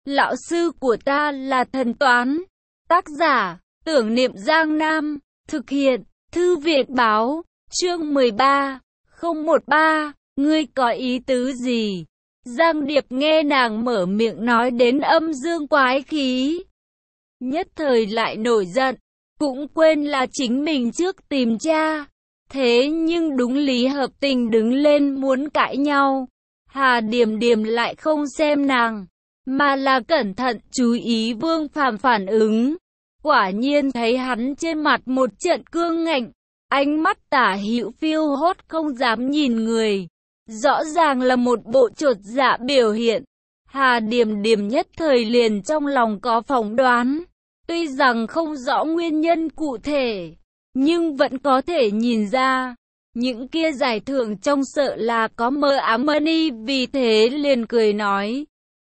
Lão sư của ta là thần toán. Tác giả, Tưởng Niệm Giang Nam. Thực hiện, Thư viện Báo. Chương 13, 013. Ngươi có ý tứ gì? Giang Điệp nghe nàng mở miệng nói đến âm dương quái khí, nhất thời lại nổi giận, cũng quên là chính mình trước tìm cha. Thế nhưng đúng lý hợp tình đứng lên muốn cãi nhau. Hà Điềm Điềm lại không xem nàng, mà là cẩn thận chú ý Vương Phàm phản ứng. Quả nhiên thấy hắn trên mặt một trận cương ngạnh, ánh mắt tả hữu phiêu hốt không dám nhìn người. Rõ ràng là một bộ chột dạ biểu hiện. Hà Điềm Điềm nhất thời liền trong lòng có phỏng đoán. Tuy rằng không rõ nguyên nhân cụ thể, nhưng vẫn có thể nhìn ra. Những kia giải thưởng trông sợ là có mơ ám money, vì thế liền cười nói.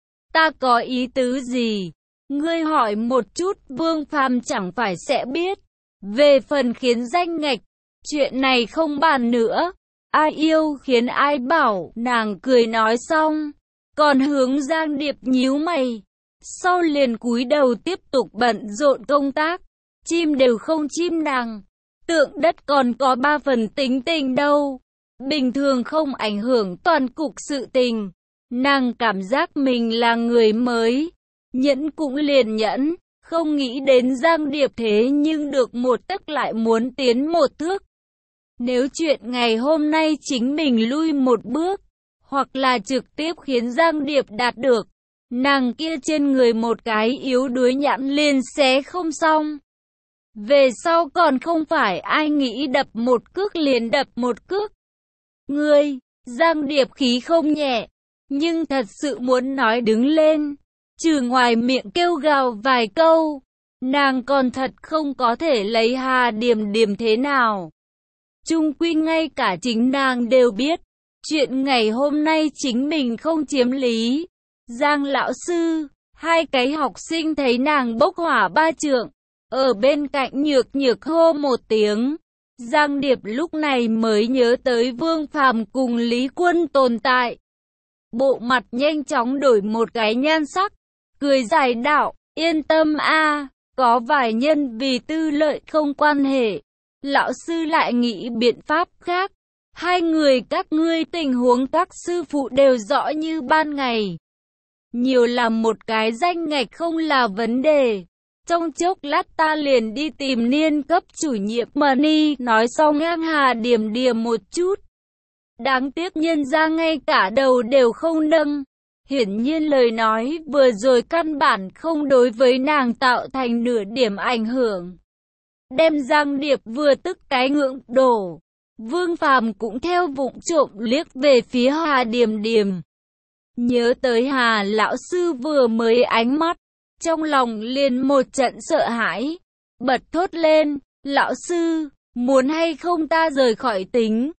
Ta có ý tứ gì? Ngươi hỏi một chút, Vương Phàm chẳng phải sẽ biết. Về phần khiến danh ngạch, chuyện này không bàn nữa. Ai yêu khiến ai bảo, nàng cười nói xong, còn hướng Giang Điệp nhíu mày. Sau liền cúi đầu tiếp tục bận rộn công tác. Chim đều không chim nàng, tượng đất còn có 3 phần tính tình đâu. Bình thường không ảnh hưởng toàn cục sự tình. Nàng cảm giác mình là người mới, nhẫn cũng liền nhẫn, không nghĩ đến Giang Điệp thế nhưng được một tấc lại muốn tiến một thước. Nếu chuyện ngày hôm nay chính mình lui một bước, hoặc là trực tiếp khiến Giang Điệp đạt được, nàng kia trên người một cái yếu đuối nhãn liền xé không xong. Về sau còn không phải ai nghĩ đập một cước liền đập một cước. Ngươi, Giang Điệp khí không nhẹ, nhưng thật sự muốn nói đứng lên, trừ ngoài miệng kêu gào vài câu, nàng còn thật không có thể lấy Hà Điềm Điềm thế nào. Chung quy ngay cả chính nàng đều biết, chuyện ngày hôm nay chính mình không chiếm lý. Giang lão sư, 2 cái học sinh thấy nàng bốc hỏa 3 trượng, ở bên cạnh nhược nhược hô một tiếng. Giang Điệp lúc này mới nhớ tới Vương Phàm cùng Lý Quân tồn tại. Bộ mặt nhanh chóng đổi một cái nhan sắc, cười giải đạo, yên tâm a, có vài nhân vì tư lợi không quan hệ. Lão sư lại nghĩ biện pháp khác. 2 người các ngươi tình huống các sư phụ đều rõ như ban ngày. Nhiều làm một cái danh ngạch không là vấn đề. Trong chốc lát ta liền đi tìm niên cấp chủ nhiệm Money. Nói xong ngang Hà Điềm Điềm một chút. Đáng tiếc nhân ra ngay cả đầu đều không nâng. Hiển nhiên lời nói vừa rồi căn bản không đối với nàng tạo thành nửa điểm ảnh hưởng. Đem Giang Điệp vừa tức cái ngưỡng đổ. Vương Phàm cũng theo vụng trộm liếc về phía Hà Điềm Điềm. Nhớ tới Hà lão sư vừa mới ánh mắt, trong lòng liền một trận sợ hãi, bật thốt lên, lão sư, muốn hay không ta rời khỏi tính,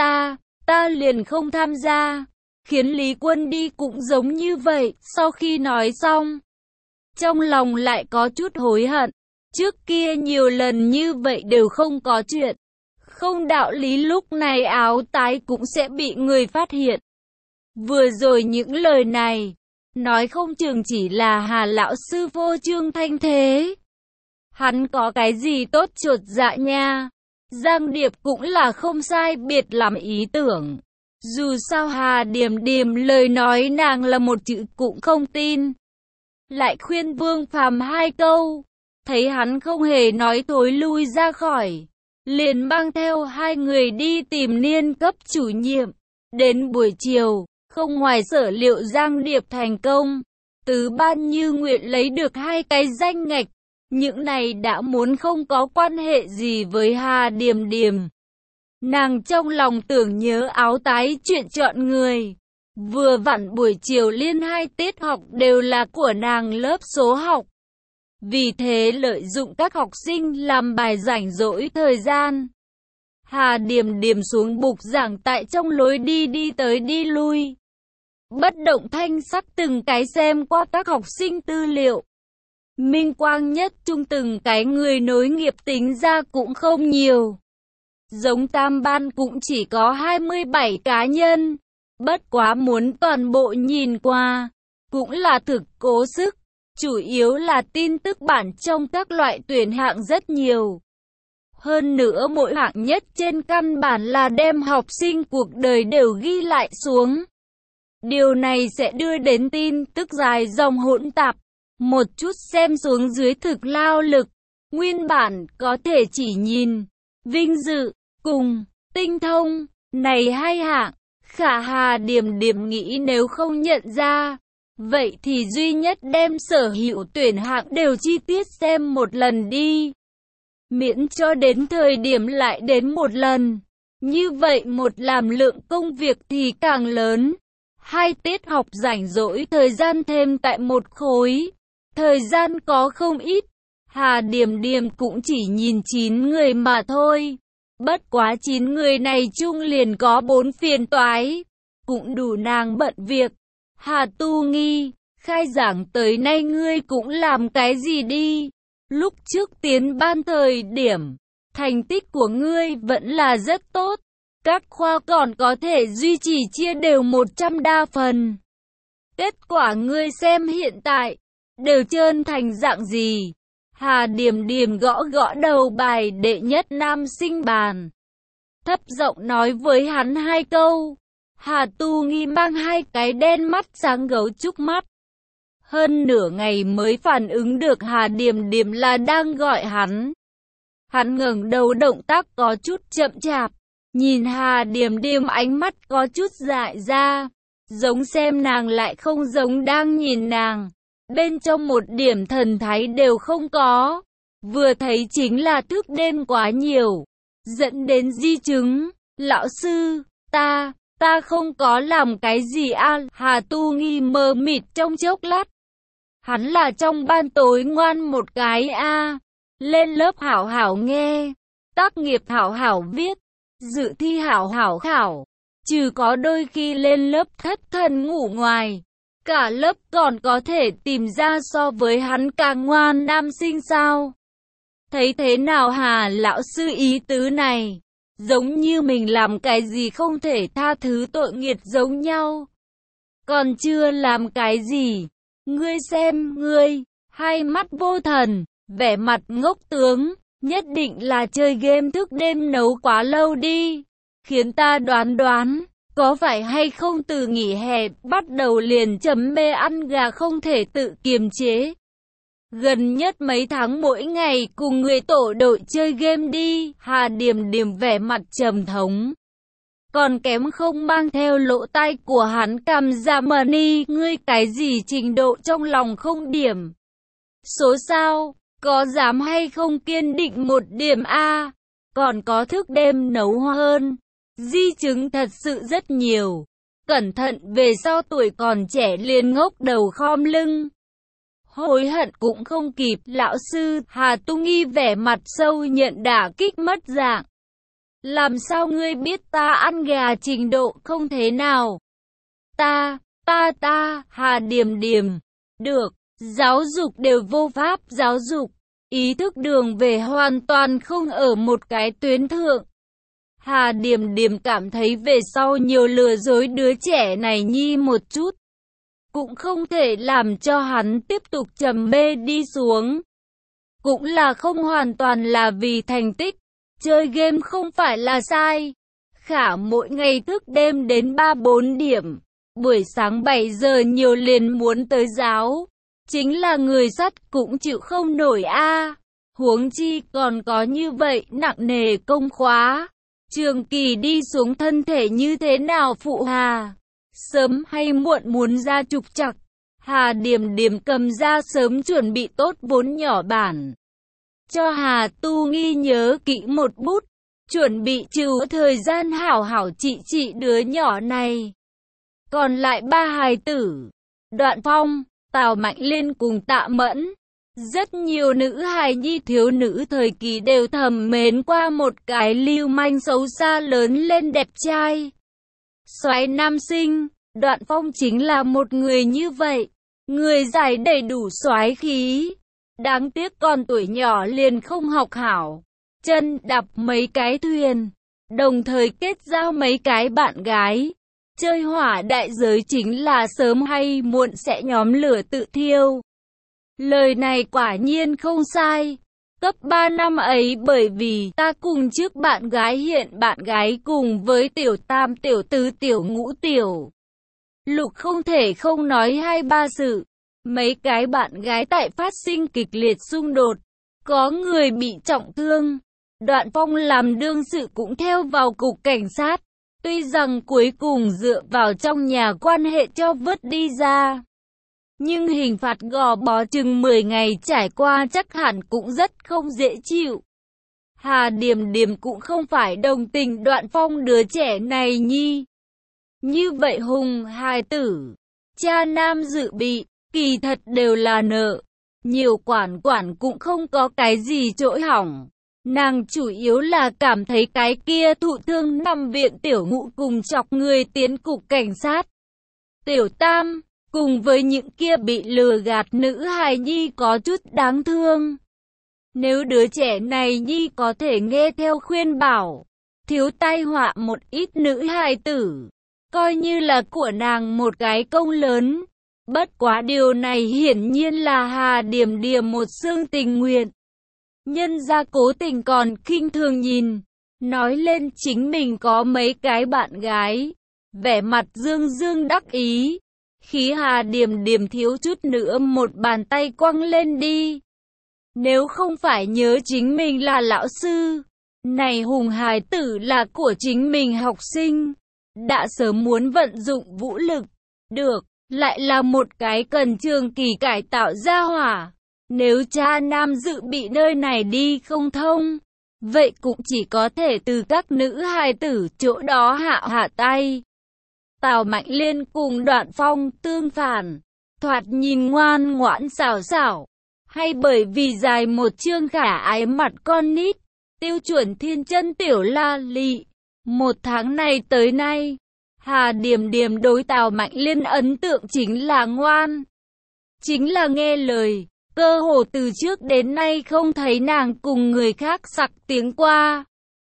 ta liền không tham gia, khiến Lý Quân đi cũng giống như vậy. Sau khi nói xong, trong lòng lại có chút hối hận, trước kia nhiều lần như vậy đều không có chuyện, không đạo lý lúc này áo tái cũng sẽ bị người phát hiện. Vừa rồi những lời này, nói không chừng chỉ là Hà lão sư vô trương thanh thế. Hắn có cái gì tốt chột dạ nha. Giang Điệp cũng là không sai biệt làm ý tưởng. Dù sao Hà Điềm Điềm lời nói nàng là một chữ cũng không tin. Lại khuyên Vương Phàm 2 câu. Thấy hắn không hề nói thối lui ra khỏi, liền mang theo 2 người đi tìm niên cấp chủ nhiệm. Đến buổi chiều, không ngoài sở liệu Giang Điệp thành công, tứ ban như nguyện lấy được 2 cái danh ngạch. Những này đã muốn không có quan hệ gì với Hà Điềm Điềm. Nàng trong lòng tưởng nhớ áo tái chuyện chọn người. Vừa vặn buổi chiều liên 2 tiết học đều là của nàng lớp số học. Vì thế lợi dụng các học sinh làm bài rảnh rỗi thời gian. Hà Điềm Điềm xuống bục giảng tại trong lối đi tới đi lui. Bất động thanh sắc từng cái xem qua các học sinh tư liệu. Minh quang nhất chung từng cái người nối nghiệp tính ra cũng không nhiều. Giống tam ban cũng chỉ có 27 cá nhân. Bất quá muốn toàn bộ nhìn qua, cũng là thực cố sức. Chủ yếu là tin tức bản trong các loại tuyển hạng rất nhiều. Hơn nữa mỗi hạng nhất trên căn bản là đem học sinh cuộc đời đều ghi lại xuống. Điều này sẽ đưa đến tin tức dài dòng hỗn tạp. Một chút xem xuống dưới thực lao lực. Nguyên bản có thể chỉ nhìn vinh dự cùng tinh thông này hai hạng. Khả Hà Điềm Điềm nghĩ nếu không nhận ra, vậy thì duy nhất đem sở hữu tuyển hạng đều chi tiết xem một lần đi. Miễn cho đến thời điểm lại đến một lần. Như vậy một làm lượng công việc thì càng lớn. 2 tiết học rảnh rỗi thời gian thêm tại một khối. Thời gian có không ít. Hà Điềm Điềm cũng chỉ nhìn 9 người mà thôi. Bất quá 9 người này chung liền có 4 phiền toái. Cũng đủ nàng bận việc. Hà Tu Nghi, khai giảng tới nay ngươi cũng làm cái gì đi? Lúc trước tiến ban thời điểm, thành tích của ngươi vẫn là rất tốt. Các khoa còn có thể duy trì chia đều 100 đa phần. Kết quả ngươi xem hiện tại, đều trơn thành dạng gì? Hà Điềm Điềm gõ gõ đầu bài đệ nhất nam sinh bàn. Thấp giọng nói với hắn 2 câu. Hà Tu Nghi mang 2 cái đen mắt sáng gấu trúc mắt. Hơn nửa ngày mới phản ứng được Hà Điềm Điềm là đang gọi hắn. Hắn ngẩng đầu, động tác có chút chậm chạp. Nhìn Hà Điềm Điềm ánh mắt có chút dại ra. Giống xem nàng lại không giống đang nhìn nàng. Bên trong một điểm thần thái đều không có. Vừa thấy chính là thức đêm quá nhiều. Dẫn đến di chứng. Lão sư, ta không có làm cái gì à? Hà Tu Nghi mờ mịt trong chốc lát. Hắn là trong ban tối ngoan một cái a. Lên lớp hảo hảo nghe. Tác nghiệp hảo hảo viết. Dự thi hảo hảo khảo. Trừ có đôi khi lên lớp thất thần ngủ ngoài. Cả lớp còn có thể tìm ra so với hắn càng ngoan nam sinh sao? Thấy thế nào Hà lão sư ý tứ này? Giống như mình làm cái gì không thể tha thứ tội nghiệt giống nhau. Còn chưa làm cái gì. Ngươi xem, ngươi, 2 mắt vô thần, vẻ mặt ngốc tướng, nhất định là chơi game thức đêm nấu quá lâu đi. Khiến ta đoán, có phải hay không từ nghỉ hè bắt đầu liền chấm mê ăn gà không thể tự kiềm chế. Gần nhất mấy tháng mỗi ngày cùng người tổ đội chơi game đi. Hà Điềm Điềm vẻ mặt trầm thống. Còn kém không mang theo lỗ tai của hắn cầm ra money. Ngươi cái gì trình độ trong lòng không điểm số sao? Có dám hay không kiên định một điểm a? Còn có thức đêm nấu hơn. Di chứng thật sự rất nhiều. Cẩn thận về sau tuổi còn trẻ liền ngốc đầu khom lưng. Hối hận cũng không kịp. Lão sư, Hà Tu Nghi vẻ mặt sâu nhận đả kích mất dạng. Làm sao ngươi biết ta ăn gà trình độ không thế nào? Ta, Hà Điềm Điềm. Được, giáo dục đều vô pháp giáo dục. Ý thức đường về hoàn toàn không ở một cái tuyến thượng. Hà Điềm Điềm cảm thấy về sau nhiều lừa dối đứa trẻ này nhi một chút. Cũng không thể làm cho hắn tiếp tục trầm mê đi xuống. Cũng là không hoàn toàn là vì thành tích. Chơi game không phải là sai. Khả mỗi ngày thức đêm đến 3-4 điểm. Buổi sáng 7 giờ nhiều liền muốn tới giáo. Chính là người sắt cũng chịu không nổi a. Huống chi còn có như vậy nặng nề công khóa. Trường kỳ đi xuống thân thể như thế nào phụ Hà? Sớm hay muộn muốn ra trục trặc. Hà Điềm Điềm cầm ra sớm chuẩn bị tốt vốn nhỏ bản. Cho Hà Tu Nghi nhớ kỹ một bút. Chuẩn bị trừ thời gian hảo hảo trị đứa nhỏ này. Còn lại 3 hài tử. Đoạn Phong, Tào Mạnh Liên cùng Tạ Mẫn. Rất nhiều nữ hài nhi thiếu nữ thời kỳ đều thầm mến qua một cái lưu manh xấu xa lớn lên đẹp trai. Soái nam sinh, Đoạn Phong chính là một người như vậy. Người giải đầy đủ soái khí. Đáng tiếc còn tuổi nhỏ liền không học hảo. Chân đạp mấy cái thuyền. Đồng thời kết giao mấy cái bạn gái. chơi hỏa đại giới chính là sớm hay muộn sẽ nhóm lửa tự thiêu. Lời này quả nhiên không sai. Cấp 3 năm ấy bởi vì ta cùng trước bạn gái hiện bạn gái cùng với tiểu tam tiểu tứ tiểu ngũ tiểu lục không thể không nói hai ba sự. Mấy cái bạn gái tại phát sinh kịch liệt xung đột, có người bị trọng thương. Đoạn Phong làm đương sự cũng theo vào cục cảnh sát. Tuy rằng cuối cùng dựa vào trong nhà quan hệ cho vớt đi ra, nhưng hình phạt gò bó chừng 10 ngày trải qua chắc hẳn cũng rất không dễ chịu. Hà Điềm Điềm cũng không phải đồng tình Đoạn Phong đứa trẻ này nhi. Như vậy hùng hài tử, cha nam dự bị, kỳ thật đều là nợ. Nhiều quản cũng không có cái gì trỗi hỏng. Nàng chủ yếu là cảm thấy cái kia thụ thương nằm viện tiểu ngũ cùng chọc người tiến cục cảnh sát. Tiểu tam, cùng với những kia bị lừa gạt nữ hài nhi có chút đáng thương. Nếu đứa trẻ này nhi có thể nghe theo khuyên bảo, thiếu tai họa một ít nữ hài tử, coi như là của nàng một cái công lớn. Bất quá điều này hiển nhiên là Hà Điềm Điềm một xương tình nguyện. Nhân ra cố tình còn khinh thường nhìn, nói lên chính mình có mấy cái bạn gái, vẻ mặt dương dương đắc ý. Khí Hà Điềm Điềm thiếu chút nữa một bàn tay quăng lên đi. Nếu không phải nhớ chính mình là lão sư, này hùng hài tử là của chính mình học sinh, đã sớm muốn vận dụng vũ lực. Được, lại là một cái cần trường kỳ cải tạo ra hỏa. Nếu cha nam dự bị nơi này đi không thông, vậy cũng chỉ có thể từ các nữ hài tử chỗ đó hạ tay. Tào Mạnh Liên cùng Đoạn Phong tương phản, thoạt nhìn ngoan ngoãn xảo xảo, hay bởi vì dài một chương khả ái mặt con nít, tiêu chuẩn thiên chân tiểu la lị. Một tháng này tới nay, Hà Điềm Điềm đối Tào Mạnh Liên ấn tượng chính là ngoan, chính là nghe lời. Cơ hồ từ trước đến nay không thấy nàng cùng người khác sặc tiếng qua.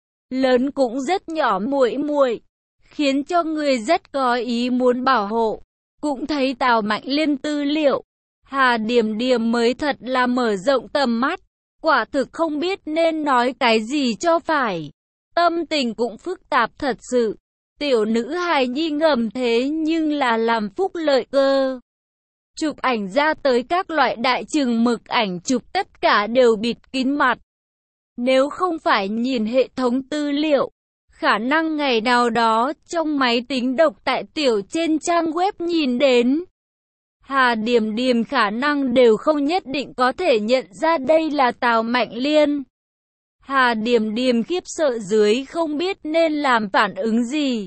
Lớn cũng rất nhỏ muội muội, khiến cho người rất có ý muốn bảo hộ. Cũng thấy Tào Mạnh Liên tư liệu, Hà Điềm Điềm mới thật là mở rộng tầm mắt. Quả thực không biết nên nói cái gì cho phải. Tâm tình cũng phức tạp thật sự. Tiểu nữ hài nhi ngầm thế nhưng là làm phúc lợi cơ. Chụp ảnh ra tới các loại đại chừng mực ảnh chụp tất cả đều bịt kín mặt. Nếu không phải nhìn hệ thống tư liệu, khả năng ngày nào đó trong máy tính độc tại tiểu trên trang web nhìn đến, Hà Điềm Điềm khả năng đều không nhất định có thể nhận ra đây là Tào Mạnh Liên. Hà Điềm Điềm khiếp sợ dưới không biết nên làm phản ứng gì.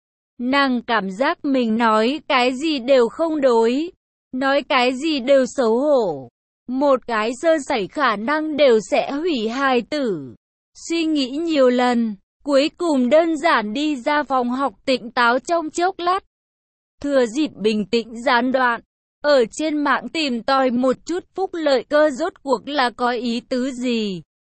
Nàng cảm giác mình nói cái gì đều không đối, nói cái gì đều xấu hổ. Một cái sơ sẩy khả năng đều sẽ hủy hài tử. Suy nghĩ nhiều lần, cuối cùng đơn giản đi ra phòng học tỉnh táo trong chốc lát. Thừa dịp bình tĩnh gián đoạn, ở trên mạng tìm tòi một chút phúc lợi cơ rốt cuộc là có ý tứ gì.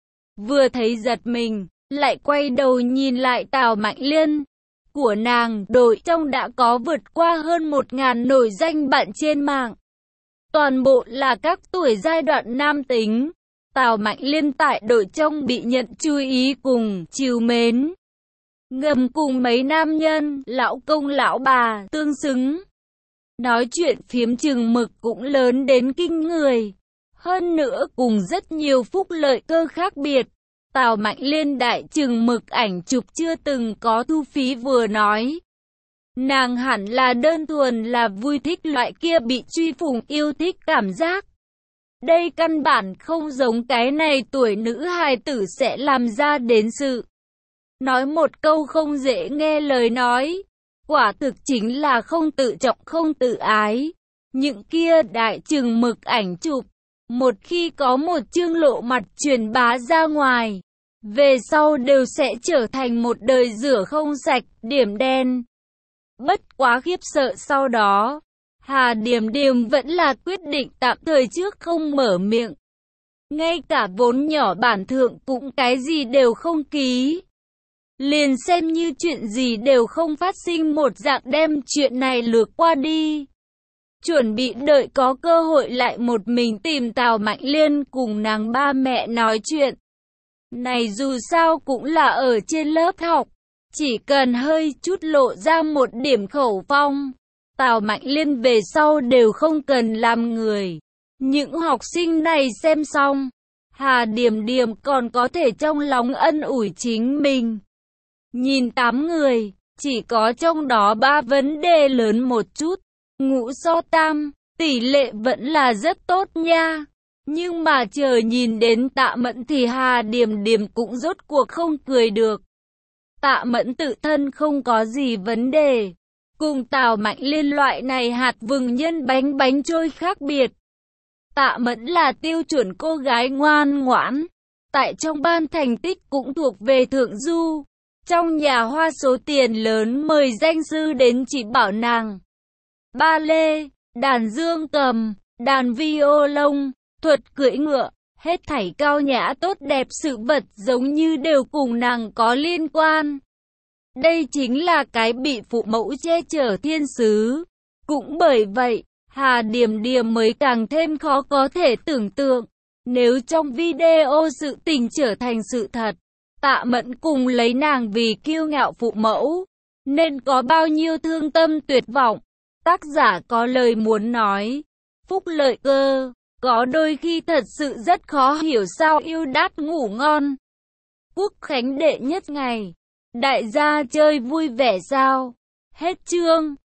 Vừa thấy giật mình, lại quay đầu nhìn lại Tào Mạnh Liên. Của nàng, đội trong đã có vượt qua hơn 1000 nổi danh bạn trên mạng. Toàn bộ là các tuổi giai đoạn nam tính. Tào Mạnh Liên tại đội trong bị nhận chú ý cùng trìu mến. Ngầm cùng mấy nam nhân, lão công lão bà, tương xứng. Nói chuyện phiếm chừng mực cũng lớn đến kinh người. Hơn nữa cùng rất nhiều phúc lợi cơ khác biệt. Tào Mạnh Liên đại chừng mực ảnh chụp chưa từng có thu phí vừa nói. Nàng hẳn là đơn thuần là vui thích loại kia bị truy phủng yêu thích cảm giác. Đây căn bản không giống cái này tuổi nữ hài tử sẽ làm ra đến sự. Nói một câu không dễ nghe lời nói. Quả thực chính là không tự trọng không tự ái. Những kia đại chừng mực ảnh chụp, một khi có một chương lộ mặt truyền bá ra ngoài, về sau đều sẽ trở thành một đời rửa không sạch, điểm đen. Bất quá khiếp sợ sau đó, Hà Điềm Điềm vẫn là quyết định tạm thời trước không mở miệng. Ngay cả vốn nhỏ bản thượng cũng cái gì đều không ký. liền xem như chuyện gì đều không phát sinh một dạng đem chuyện này lược qua đi. Chuẩn bị đợi có cơ hội lại một mình tìm Tào Mạnh Liên cùng nàng ba mẹ nói chuyện. Này dù sao cũng là ở trên lớp học, chỉ cần hơi chút lộ ra một điểm khẩu phong, Tào Mạnh Liên về sau đều không cần làm người. Những học sinh này xem xong, Hà Điểm Điểm còn có thể trong lòng ân ủi chính mình. Nhìn 8 người, chỉ có trong đó 3 vấn đề lớn một chút. Ngũ so tam, tỷ lệ vẫn là rất tốt nha. Nhưng mà chờ nhìn đến Tạ Mẫn thì Hà Điểm Điểm cũng rốt cuộc không cười được. Tạ Mẫn tự thân không có gì vấn đề. Cùng Tào Mạnh Liên loại này hạt vừng nhân bánh trôi khác biệt. Tạ Mẫn là tiêu chuẩn cô gái ngoan ngoãn. Tại trong ban thành tích cũng thuộc về thượng du. Trong nhà hoa số tiền lớn mời danh sư đến chỉ bảo nàng. Ba lê, đàn dương cầm, đàn violon, thuật cưỡi ngựa, hết thảy cao nhã tốt đẹp sự vật giống như đều cùng nàng có liên quan. Đây chính là cái bị phụ mẫu che chở thiên sứ. Cũng bởi vậy, Hà Điểm Điểm mới càng thêm khó có thể tưởng tượng. Nếu trong video sự tình trở thành sự thật, Tạ Mẫn cùng lấy nàng vì kiêu ngạo phụ mẫu, nên có bao nhiêu thương tâm tuyệt vọng. Tác giả có lời muốn nói, phúc lợi cơ, có đôi khi thật sự rất khó hiểu sao yêu đát ngủ ngon. Quốc khánh đệ nhất ngày, đại gia chơi vui vẻ sao? Hết chương.